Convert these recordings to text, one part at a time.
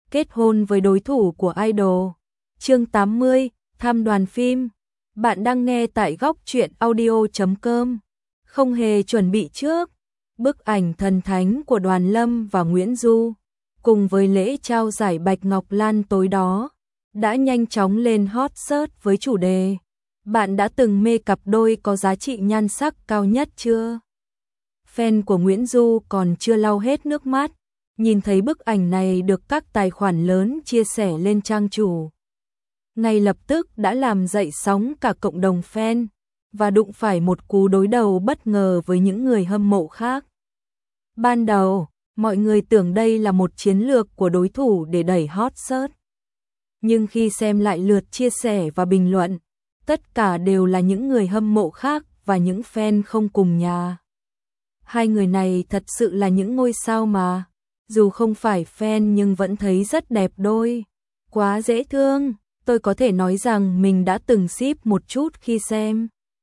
kết hôn với đối thủ của idol. Chương 80, thăm đoàn phim. Bạn đang nghe tại góc truyện audio.com. Không hề chuẩn bị trước, bức ảnh thần thánh của Đoàn Lâm và Nguyễn Du, cùng với lễ trao giải Bạch Ngọc Lan tối đó, đã nhanh chóng lên hot search với chủ đề: bạn đã từng mê cặp đôi có giá trị nhan sắc cao nhất chưa? Fan của Nguyễn Du còn chưa lau hết nước mắt, nhìn thấy bức ảnh này được các tài khoản lớn chia sẻ lên trang chủ, ngay lập tức đã làm dậy sóng cả cộng đồng fan, và đụng phải một cú đối đầu bất ngờ với những người hâm mộ khác. Ban đầu, mọi người tưởng đây là một chiến lược của đối thủ để đẩy hot search. Nhưng khi xem lại lượt chia sẻ và bình luận, tất cả đều là những người hâm mộ khác và những fan không cùng nhà. Hai người này thật sự là những ngôi sao mà, dù không phải fan nhưng vẫn thấy rất đẹp đôi. Quá dễ thương, tôi có thể nói rằng mình đã từng ship một chút khi xem.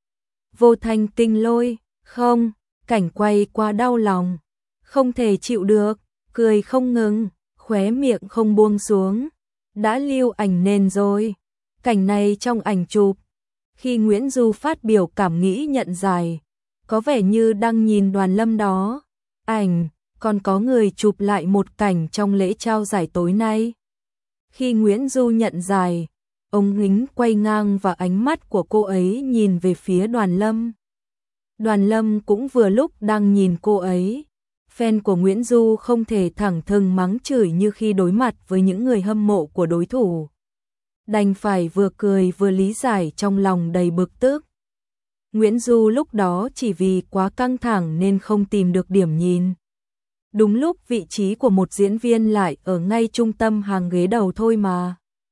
Vô Thanh Kinh Lôi, không, cảnh quay quá đau lòng, không thể chịu được, cười không ngừng, khóe miệng không buông xuống. Đã lưu ảnh nền rồi. Cảnh này trong ảnh chụp, khi Nguyễn Du phát biểu cảm nghĩ nhận giải, có vẻ như đang nhìn Đoàn Lâm đó. Ảnh, còn có người chụp lại một cảnh trong lễ trao giải tối nay. Khi Nguyễn Du nhận giải, ống kính quay ngang và ánh mắt của cô ấy nhìn về phía Đoàn Lâm. Đoàn Lâm cũng vừa lúc đang nhìn cô ấy. Fan của Nguyễn Du không thể thẳng thừng mắng chửi như khi đối mặt với những người hâm mộ của đối thủ. Đành phải vừa cười vừa lý giải trong lòng đầy bực tức. Nguyễn Du lúc đó chỉ vì quá căng thẳng nên không tìm được điểm nhìn. Đúng lúc vị trí của một diễn viên lại ở ngay trung tâm hàng ghế đầu thôi mà.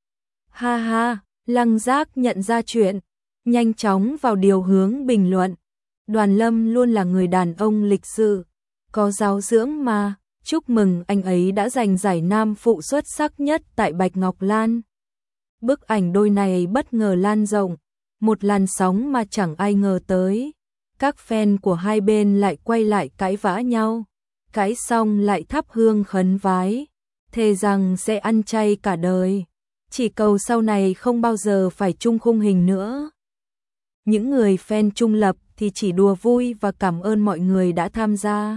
Ha ha, Lăng Giác nhận ra chuyện, nhanh chóng vào điều hướng bình luận. Đoàn Lâm luôn là người đàn ông lịch sự, có giáo dưỡng mà, chúc mừng anh ấy đã giành giải nam phụ xuất sắc nhất tại Bạch Ngọc Lan. Bức ảnh đôi này bất ngờ lan rộng, một làn sóng mà chẳng ai ngờ tới. Các fan của hai bên lại quay lại cãi vã nhau, cãi xong lại thắp hương khấn vái, thề rằng sẽ ăn chay cả đời, chỉ cầu sau này không bao giờ phải chung khung hình nữa. Những người fan trung lập thì chỉ đùa vui và cảm ơn mọi người đã tham gia.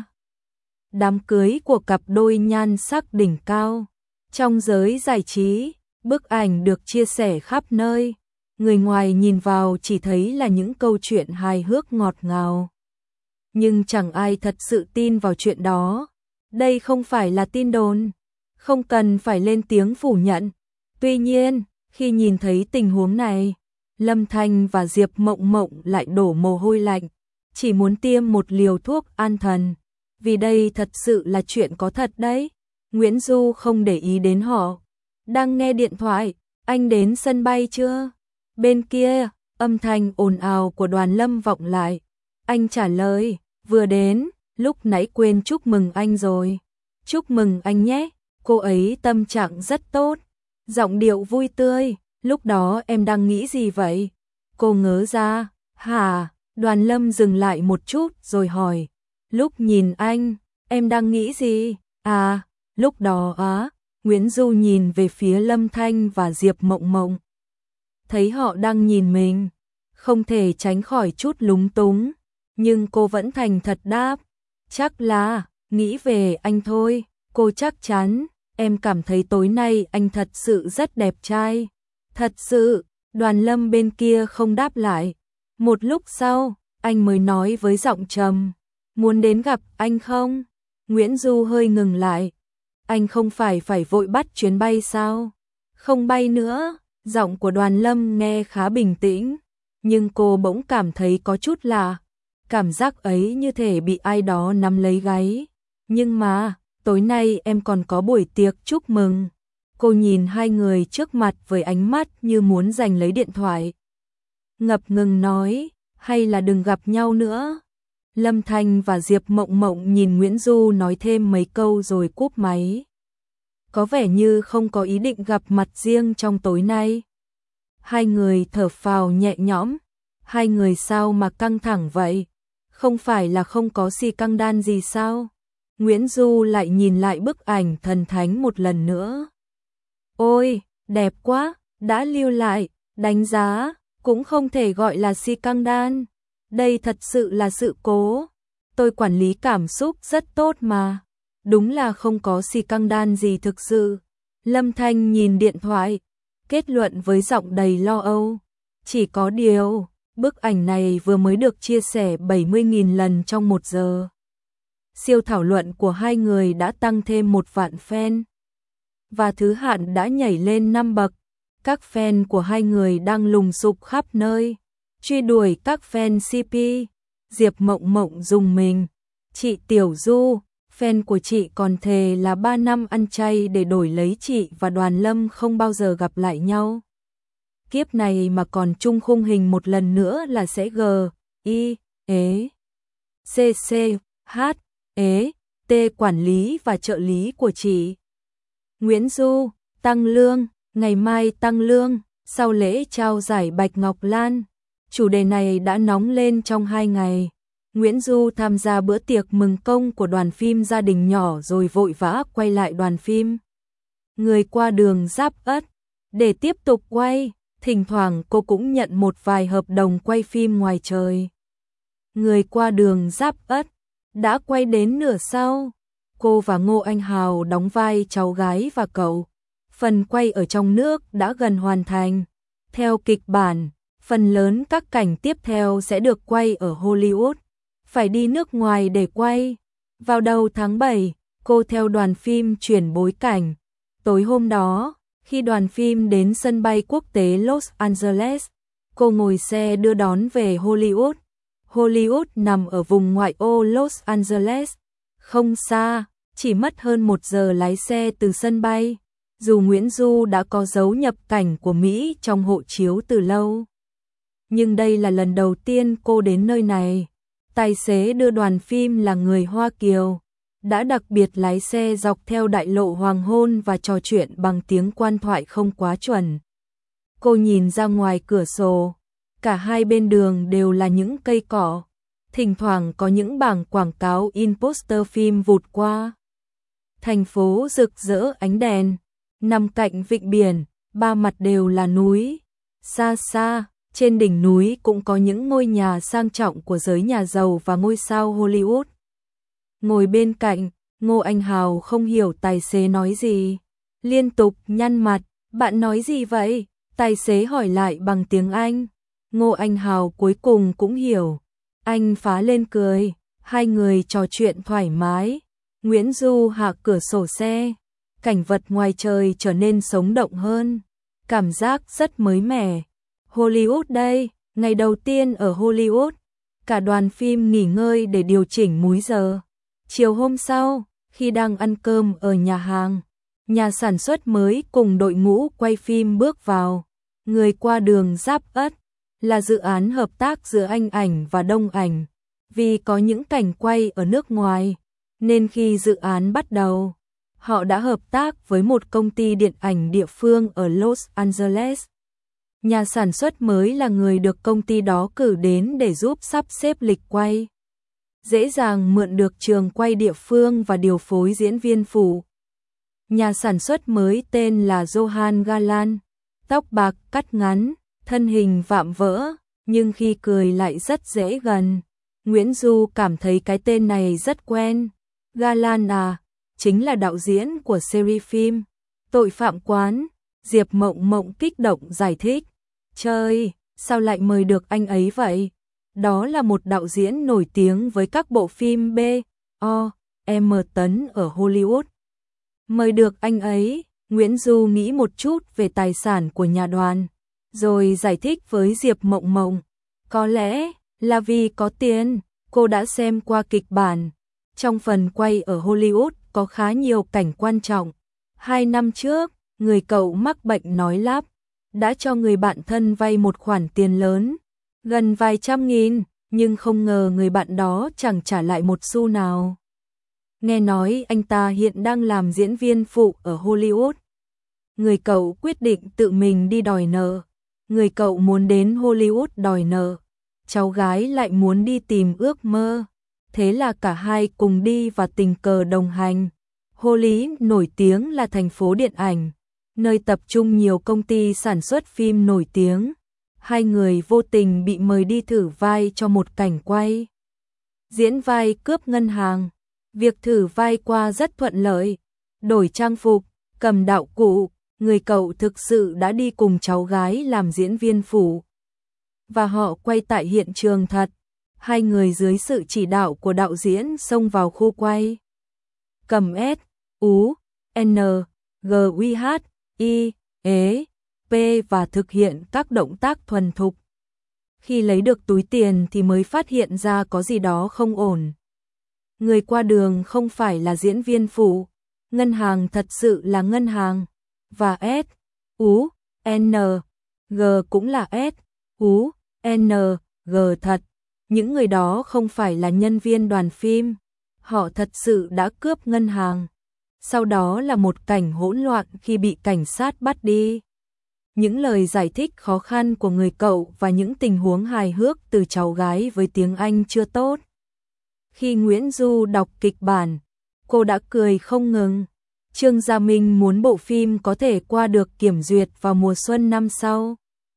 Đám cưới của cặp đôi nhan sắc đỉnh cao. Trong giới giải trí, bức ảnh được chia sẻ khắp nơi. Người ngoài nhìn vào chỉ thấy là những câu chuyện hài hước ngọt ngào. Nhưng chẳng ai thật sự tin vào chuyện đó. Đây không phải là tin đồn, không cần phải lên tiếng phủ nhận. Tuy nhiên, khi nhìn thấy tình huống này, Lâm Thanh và Diệp Mộng Mộng lại đổ mồ hôi lạnh, chỉ muốn tiêm một liều thuốc an thần. Vì đây thật sự là chuyện có thật đấy. Nguyễn Du không để ý đến họ. Đang nghe điện thoại, anh đến sân bay chưa? Bên kia, âm thanh ồn ào của Đoàn Lâm vọng lại. Anh trả lời, vừa đến, lúc nãy quên chúc mừng anh rồi. Chúc mừng anh nhé, cô ấy tâm trạng rất tốt, giọng điệu vui tươi. Lúc đó em đang nghĩ gì vậy? Cô ngớ ra, hả? Đoàn Lâm dừng lại một chút rồi hỏi. Lúc nhìn anh, em đang nghĩ gì? À, lúc đó á, Nguyễn Du nhìn về phía Lâm Thanh và Diệp Mộng Mộng. Thấy họ đang nhìn mình, không thể tránh khỏi chút lúng túng, nhưng cô vẫn thành thật đáp. Chắc là, nghĩ về anh thôi, cô chắc chắn, em cảm thấy tối nay anh thật sự rất đẹp trai. Thật sự, Đoàn Lâm bên kia không đáp lại. Một lúc sau, anh mới nói với giọng trầm. Muốn đến gặp anh không? Nguyễn Du hơi ngừng lại. Anh không phải vội bắt chuyến bay sao? Không bay nữa. Giọng của Đoàn Lâm nghe khá bình tĩnh, nhưng cô bỗng cảm thấy có chút lạ. Cảm giác ấy như thể bị ai đó nắm lấy gáy. Nhưng mà, tối nay em còn có buổi tiệc chúc mừng. Cô nhìn hai người trước mặt với ánh mắt như muốn giành lấy điện thoại. Ngập ngừng nói, hay là đừng gặp nhau nữa. Lâm Thanh và Diệp Mộng Mộng nhìn Nguyễn Du nói thêm mấy câu rồi cúp máy. Có vẻ như không có ý định gặp mặt riêng trong tối nay. Hai người thở phào nhẹ nhõm. Hai người sao mà căng thẳng vậy? Không phải là không có si căng đan gì sao? Nguyễn Du lại nhìn lại bức ảnh thần thánh một lần nữa. Ôi, đẹp quá, đã lưu lại, đánh giá, cũng không thể gọi là scandal. Đây thật sự là sự cố. Tôi quản lý cảm xúc rất tốt mà. Đúng là không có scandal gì thực sự. Lâm Thanh nhìn điện thoại, kết luận với giọng đầy lo âu. Chỉ có điều, bức ảnh này vừa mới được chia sẻ 70.000 lần trong 1 giờ. Siêu thảo luận của hai người đã tăng thêm 1 vạn fan. Và thứ hạng đã nhảy lên 5 bậc. Các fan của hai người đang lùng sục khắp nơi, truy đuổi các fan CP. Diệp Mộng Mộng rùng mình. Chị Tiểu Du, fan của chị còn thề là 3 năm ăn chay để đổi lấy chị và Đoàn Lâm không bao giờ gặp lại nhau. Kiếp này mà còn chung khung hình một lần nữa là sẽ G, I, E, C, C, H, E, T quản lý và trợ lý của chị. Nguyễn Du, tăng lương, ngày mai tăng lương, sau lễ trao giải Bạch Ngọc Lan. Chủ đề này đã nóng lên trong 2 ngày. Nguyễn Du tham gia bữa tiệc mừng công của đoàn phim Gia đình nhỏ rồi vội vã quay lại đoàn phim Người qua đường Giáp Ất để tiếp tục quay. Thỉnh thoảng cô cũng nhận một vài hợp đồng quay phim ngoài trời. Người qua đường Giáp Ất đã quay đến nửa sau. Cô và Ngô Anh Hào đóng vai cháu gái và cậu. Phần quay ở trong nước đã gần hoàn thành. Theo kịch bản, phần lớn các cảnh tiếp theo sẽ được quay ở Hollywood. Phải đi nước ngoài để quay. Vào đầu tháng 7, cô theo đoàn phim chuyển bối cảnh. Tối hôm đó, khi đoàn phim đến sân bay quốc tế Los Angeles, cô ngồi xe đưa đón về Hollywood. Hollywood nằm ở vùng ngoại ô Los Angeles, không xa, chỉ mất hơn 1 giờ lái xe từ sân bay. Dù Nguyễn Du đã có dấu nhập cảnh của Mỹ trong hộ chiếu từ lâu, nhưng đây là lần đầu tiên cô đến nơi này. Tài xế đưa đoàn phim là người Hoa Kiều, đã đặc biệt lái xe dọc theo đại lộ hoàng hôn và trò chuyện bằng tiếng quan thoại không quá chuẩn. Cô nhìn ra ngoài cửa sổ, cả hai bên đường đều là những cây cỏ, thỉnh thoảng có những bảng quảng cáo in poster phim vụt qua. Thành phố rực rỡ ánh đèn, nằm cạnh vịnh biển, ba mặt đều là núi. Xa xa, trên đỉnh núi cũng có những ngôi nhà sang trọng của giới nhà giàu và ngôi sao Hollywood. Ngồi bên cạnh, Ngô Anh Hào không hiểu tài xế nói gì, liên tục nhăn mặt. Bạn nói gì vậy? Tài xế hỏi lại bằng tiếng Anh. Ngô Anh Hào cuối cùng cũng hiểu. Anh phá lên cười, hai người trò chuyện thoải mái. Nguyễn Du hạ cửa sổ xe, cảnh vật ngoài trời trở nên sống động hơn, cảm giác rất mới mẻ. Hollywood đây, ngày đầu tiên ở Hollywood, cả đoàn phim nghỉ ngơi để điều chỉnh múi giờ. Chiều hôm sau, khi đang ăn cơm ở nhà hàng, nhà sản xuất mới cùng đội ngũ quay phim bước vào. Người qua đường Giáp Ất là dự án hợp tác giữa Anh Ảnh và Đông Ảnh. Vì có những cảnh quay ở nước ngoài, nên khi dự án bắt đầu, họ đã hợp tác với một công ty điện ảnh địa phương ở Los Angeles. Nhà sản xuất mới là người được công ty đó cử đến để giúp sắp xếp lịch quay. Dễ dàng mượn được trường quay địa phương và điều phối diễn viên phụ. Nhà sản xuất mới tên là Johan Galan, tóc bạc cắt ngắn, thân hình vạm vỡ, nhưng khi cười lại rất dễ gần. Nguyễn Du cảm thấy cái tên này rất quen. Galan à, chính là đạo diễn của series phim Tội phạm quán. Diệp Mộng Mộng kích động giải thích. Trời, sao lại mời được anh ấy vậy? Đó là một đạo diễn nổi tiếng với các bộ phim B, O, M tấn ở Hollywood. Mời được anh ấy, Nguyễn Du nghĩ một chút về tài sản của nhà đoàn, rồi giải thích với Diệp Mộng Mộng. Có lẽ là vì có tiền, cô đã xem qua kịch bản. Trong phần quay ở Hollywood có khá nhiều cảnh quan trọng. 2 năm trước, người cậu mắc bệnh nói lắp, đã cho người bạn thân vay một khoản tiền lớn, gần vài trăm nghìn, nhưng không ngờ người bạn đó chẳng trả lại một xu nào. Nghe nói anh ta hiện đang làm diễn viên phụ ở Hollywood. Người cậu quyết định tự mình đi đòi nợ. Người cậu muốn đến Hollywood đòi nợ, cháu gái lại muốn đi tìm ước mơ. Thế là cả hai cùng đi và tình cờ đồng hành. Hollywood nổi tiếng là thành phố điện ảnh, nơi tập trung nhiều công ty sản xuất phim nổi tiếng. Hai người vô tình bị mời đi thử vai cho một cảnh quay. Diễn vai cướp ngân hàng. Việc thử vai qua rất thuận lợi. Đổi trang phục, cầm đạo cụ, người cậu thực sự đã đi cùng cháu gái làm diễn viên phụ. Và họ quay tại hiện trường thật. Hai người dưới sự chỉ đạo của đạo diễn xông vào khu quay. Cầm S, U, N, G, U, H, I, E, P và thực hiện các động tác thuần thục. Khi lấy được túi tiền thì mới phát hiện ra có gì đó không ổn. Người qua đường không phải là diễn viên phụ, ngân hàng thật sự là ngân hàng, và S, U, N, G cũng là S, U, N, G thật. Những người đó không phải là nhân viên đoàn phim, họ thật sự đã cướp ngân hàng. Sau đó là một cảnh hỗn loạn khi bị cảnh sát bắt đi. Những lời giải thích khó khăn của người cậu và những tình huống hài hước từ cháu gái với tiếng Anh chưa tốt. Khi Nguyễn Du đọc kịch bản, cô đã cười không ngừng. Trương Gia Minh muốn bộ phim có thể qua được kiểm duyệt vào mùa xuân năm sau.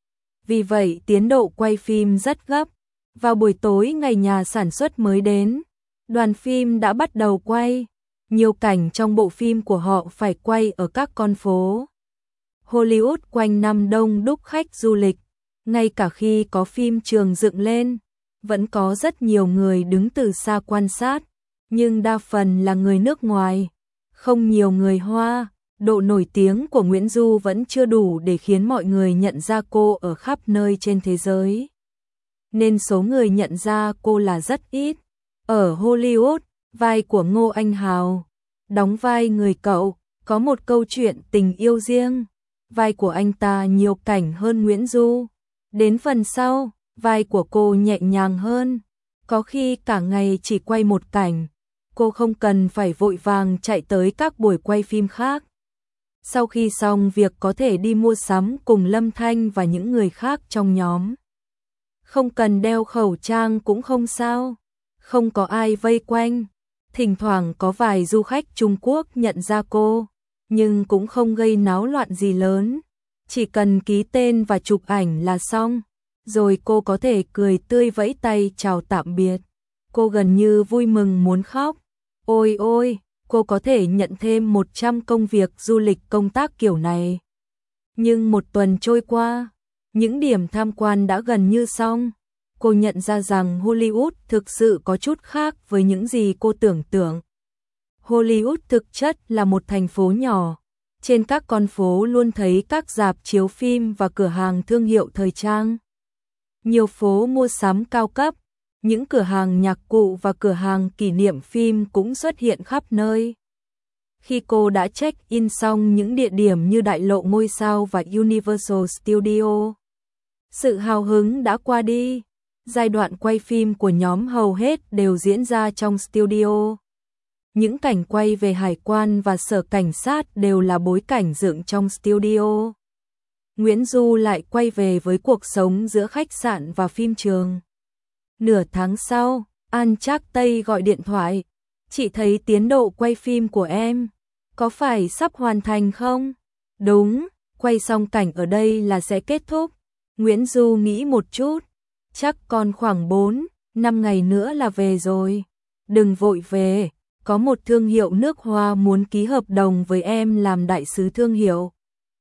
Vì vậy tiến độ quay phim rất gấp. Vào buổi tối ngày nhà sản xuất mới đến, đoàn phim đã bắt đầu quay. Nhiều cảnh trong bộ phim của họ phải quay ở các con phố Hollywood quanh năm đông đúc khách du lịch. Ngay cả khi có phim trường dựng lên, vẫn có rất nhiều người đứng từ xa quan sát, nhưng đa phần là người nước ngoài, không nhiều người Hoa. Độ nổi tiếng của Nguyễn Du vẫn chưa đủ để khiến mọi người nhận ra cô ở khắp nơi trên thế giới. Nên số người nhận ra cô là rất ít. Ở Hollywood, vai của Ngô Anh Hào, đóng vai người cậu, có một câu chuyện tình yêu riêng. Vai của anh ta nhiều cảnh hơn Nguyễn Du. Đến phần sau, vai của cô nhẹ nhàng hơn. Có khi cả ngày chỉ quay một cảnh. Cô không cần phải vội vàng chạy tới các buổi quay phim khác. Sau khi xong việc có thể đi mua sắm cùng Lâm Thanh và những người khác trong nhóm. Không cần đeo khẩu trang cũng không sao. Không có ai vây quanh. Thỉnh thoảng có vài du khách Trung Quốc nhận ra cô, nhưng cũng không gây náo loạn gì lớn. Chỉ cần ký tên và chụp ảnh là xong, rồi cô có thể cười tươi vẫy tay chào tạm biệt. Cô gần như vui mừng muốn khóc. Ôi ôi, cô có thể nhận thêm 100 công việc du lịch công tác kiểu này. Nhưng một tuần trôi qua, những điểm tham quan đã gần như xong. Cô nhận ra rằng Hollywood thực sự có chút khác với những gì cô tưởng tượng. Hollywood thực chất là một thành phố nhỏ. Trên các con phố luôn thấy các rạp chiếu phim và cửa hàng thương hiệu thời trang. Nhiều phố mua sắm cao cấp, những cửa hàng nhạc cụ và cửa hàng kỷ niệm phim cũng xuất hiện khắp nơi. Khi cô đã check-in xong những địa điểm như Đại lộ ngôi sao và Universal Studio, sự hào hứng đã qua đi. Giai đoạn quay phim của nhóm hầu hết đều diễn ra trong studio. Những cảnh quay về hải quan và sở cảnh sát đều là bối cảnh dựng trong studio. Nguyễn Du lại quay về với cuộc sống giữa khách sạn và phim trường. Nửa tháng sau, An Trác Tây gọi điện thoại. Chị thấy tiến độ quay phim của em, có phải sắp hoàn thành không? Đúng, quay xong cảnh ở đây là sẽ kết thúc. Nguyễn Du nghĩ một chút. Chắc còn khoảng 4-5 ngày nữa là về rồi. Đừng vội về, có một thương hiệu nước hoa muốn ký hợp đồng với em làm đại sứ thương hiệu.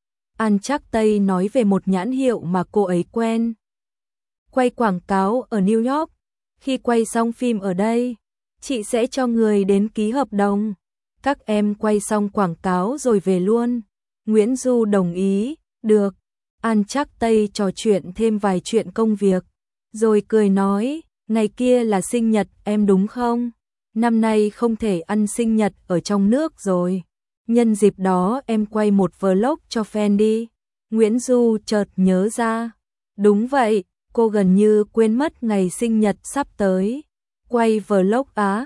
An Trác Tây nói về một nhãn hiệu mà cô ấy quen. Quay quảng cáo ở New York. Khi quay xong phim ở đây, chị sẽ cho người đến ký hợp đồng. Các em quay xong quảng cáo rồi về luôn. Nguyễn Du đồng ý, được. An Trác Tây trò chuyện thêm vài chuyện công việc. Rồi cười nói, ngày kia là sinh nhật em đúng không? Năm nay không thể ăn sinh nhật ở trong nước rồi. Nhân dịp đó em quay một vlog cho fan đi. Nguyễn Du chợt nhớ ra. Đúng vậy, cô gần như quên mất ngày sinh nhật sắp tới. Quay vlog á?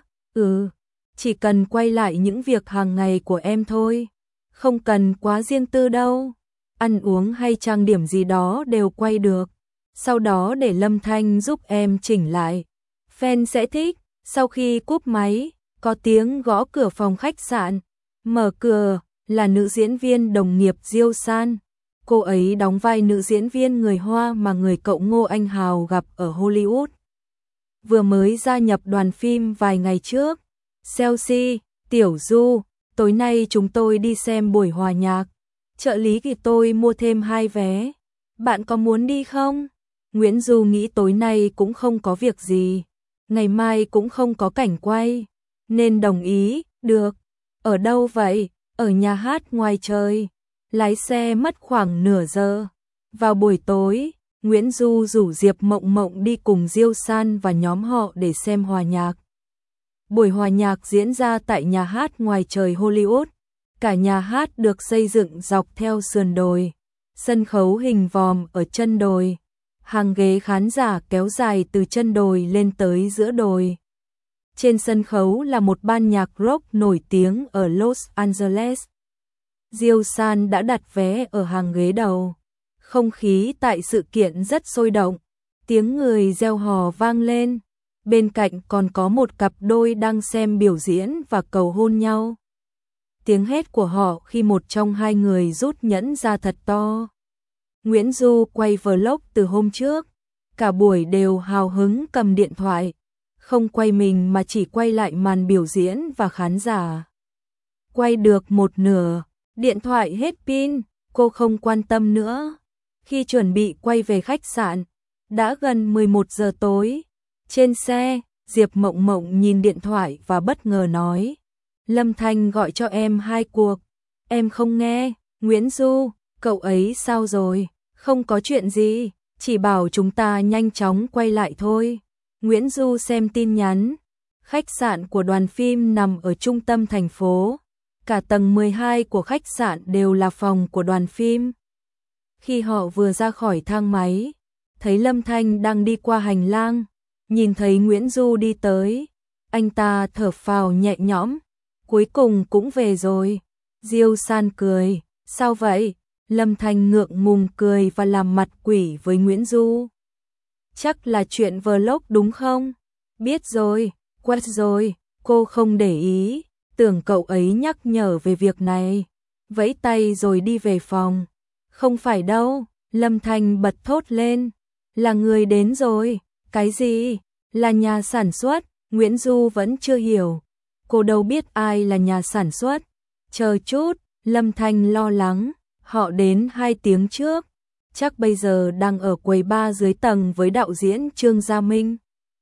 Chỉ cần quay lại những việc hàng ngày của em thôi. Không cần quá riêng tư đâu. Ăn uống hay trang điểm gì đó đều quay được. Sau đó để Lâm Thanh giúp em chỉnh lại. Fan sẽ thích. Sau khi cúp máy, có tiếng gõ cửa phòng khách sạn. Mở cửa, là nữ diễn viên đồng nghiệp Diêu San. Cô ấy đóng vai nữ diễn viên người Hoa mà người cậu Ngô Anh Hào gặp ở Hollywood. Vừa mới gia nhập đoàn phim vài ngày trước. Chelsea, Tiểu Du, tối nay chúng tôi đi xem buổi hòa nhạc. Trợ lý kịp tôi mua thêm 2 vé. Bạn có muốn đi không? Nguyễn Du nghĩ tối nay cũng không có việc gì. Ngày mai cũng không có cảnh quay. Nên đồng ý, được. Ở đâu vậy? Ở nhà hát ngoài trời. Lái xe mất khoảng nửa giờ. Vào buổi tối, Nguyễn Du rủ Diệp Mộng Mộng đi cùng Diêu San và nhóm họ để xem hòa nhạc. Buổi hòa nhạc diễn ra tại nhà hát ngoài trời Hollywood. Cả nhà hát được xây dựng dọc theo sườn đồi. Sân khấu hình vòm ở chân đồi. Hàng ghế khán giả kéo dài từ chân đồi lên tới giữa đồi. Trên sân khấu là một ban nhạc rock nổi tiếng ở Los Angeles. Diêu San đã đặt vé ở hàng ghế đầu. Không khí tại sự kiện rất sôi động. Tiếng người reo hò vang lên. Bên cạnh còn có một cặp đôi đang xem biểu diễn và cầu hôn nhau. Tiếng hét của họ khi một trong hai người rút nhẫn ra thật to. Nguyễn Du quay vlog từ hôm trước. Cả buổi đều hào hứng cầm điện thoại. Không quay mình mà chỉ quay lại màn biểu diễn và khán giả. Quay được một nửa, điện thoại hết pin, cô không quan tâm nữa. Khi chuẩn bị quay về khách sạn, đã gần 11 giờ tối. Trên xe, Diệp Mộng Mộng nhìn điện thoại và bất ngờ nói. Lâm Thanh gọi cho em 2 cuộc. Em không nghe. Nguyễn Du, cậu ấy sao rồi? Không có chuyện gì, chỉ bảo chúng ta nhanh chóng quay lại thôi. Nguyễn Du xem tin nhắn. Khách sạn của đoàn phim nằm ở trung tâm thành phố. Cả tầng 12 của khách sạn đều là phòng của đoàn phim. Khi họ vừa ra khỏi thang máy, thấy Lâm Thanh đang đi qua hành lang. Nhìn thấy Nguyễn Du đi tới, anh ta thở phào nhẹ nhõm. Cuối cùng cũng về rồi. Diêu San cười. Sao vậy? Lâm Thanh ngượng ngùng cười và làm mặt quỷ với Nguyễn Du. Chắc là chuyện vlog đúng không? Biết rồi, quên rồi. Cô không để ý, tưởng cậu ấy nhắc nhở về việc này. Vẫy tay rồi đi về phòng. Không phải đâu, Lâm Thanh bật thốt lên. Là người đến rồi. Cái gì? Là nhà sản xuất. Nguyễn Du vẫn chưa hiểu. Cô đâu biết ai là nhà sản xuất. Chờ chút, Lâm Thanh lo lắng. Họ đến 2 tiếng trước. Chắc bây giờ đang ở quầy bar dưới tầng với đạo diễn Trương Gia Minh.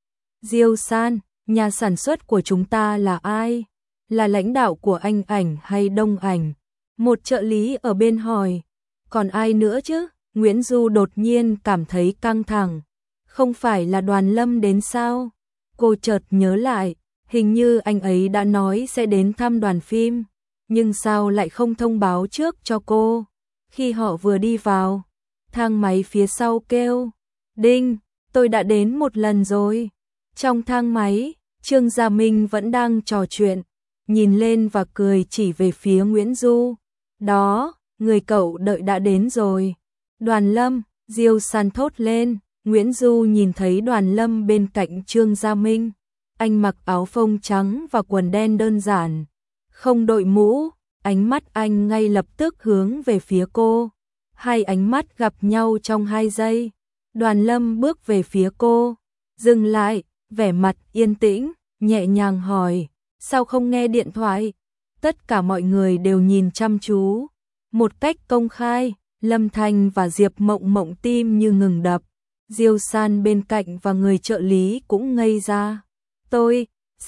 Diêu San, nhà sản xuất của chúng ta là ai? Là lãnh đạo của Anh Ảnh hay Đông Ảnh? Một trợ lý ở bên hỏi. Còn ai nữa chứ? Nguyễn Du đột nhiên cảm thấy căng thẳng. Không phải là Đoàn Lâm đến sao? Cô chợt nhớ lại, hình như anh ấy đã nói sẽ đến thăm đoàn phim. Nhưng sao lại không thông báo trước cho cô? Khi họ vừa đi vào, thang máy phía sau kêu. Đinh, tôi đã đến một lần rồi. Trong thang máy, Trương Gia Minh vẫn đang trò chuyện. Nhìn lên và cười chỉ về phía Nguyễn Du. Đó, người cậu đợi đã đến rồi. Đoàn Lâm, Diêu San thốt lên. Nguyễn Du nhìn thấy Đoàn Lâm bên cạnh Trương Gia Minh. Anh mặc áo phông trắng và quần đen đơn giản. Không đội mũ, ánh mắt anh ngay lập tức hướng về phía cô. Hai ánh mắt gặp nhau trong 2 giây. Đoàn Lâm bước về phía cô. Dừng lại, vẻ mặt yên tĩnh, nhẹ nhàng hỏi. Sao không nghe điện thoại? Tất cả mọi người đều nhìn chăm chú. Một cách công khai, Lâm Thanh và Diệp Mộng Mộng tim như ngừng đập. Diêu San bên cạnh và người trợ lý cũng ngây ra. Tôi,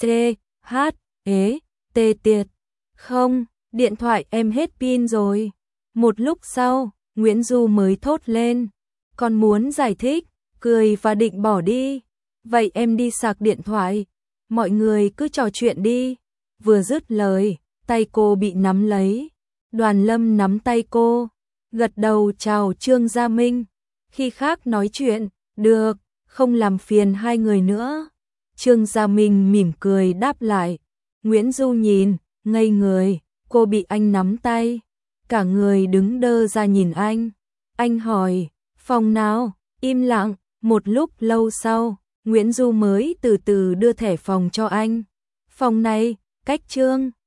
tiệt. Không, điện thoại em hết pin rồi. Một lúc sau, Nguyễn Du mới thốt lên. Còn muốn giải thích, cười và định bỏ đi. Vậy em đi sạc điện thoại. Mọi người cứ trò chuyện đi. Vừa dứt lời, tay cô bị nắm lấy. Đoàn Lâm nắm tay cô, gật đầu chào Trương Gia Minh. Khi khác nói chuyện, được, không làm phiền hai người nữa. Trương Gia Minh mỉm cười đáp lại. Nguyễn Du nhìn, ngây người, cô bị anh nắm tay. Cả người đứng đơ ra nhìn anh. Anh hỏi, phòng nào? Im lặng, một lúc lâu sau, Nguyễn Du mới từ từ đưa thẻ phòng cho anh. Phòng này, cách Trương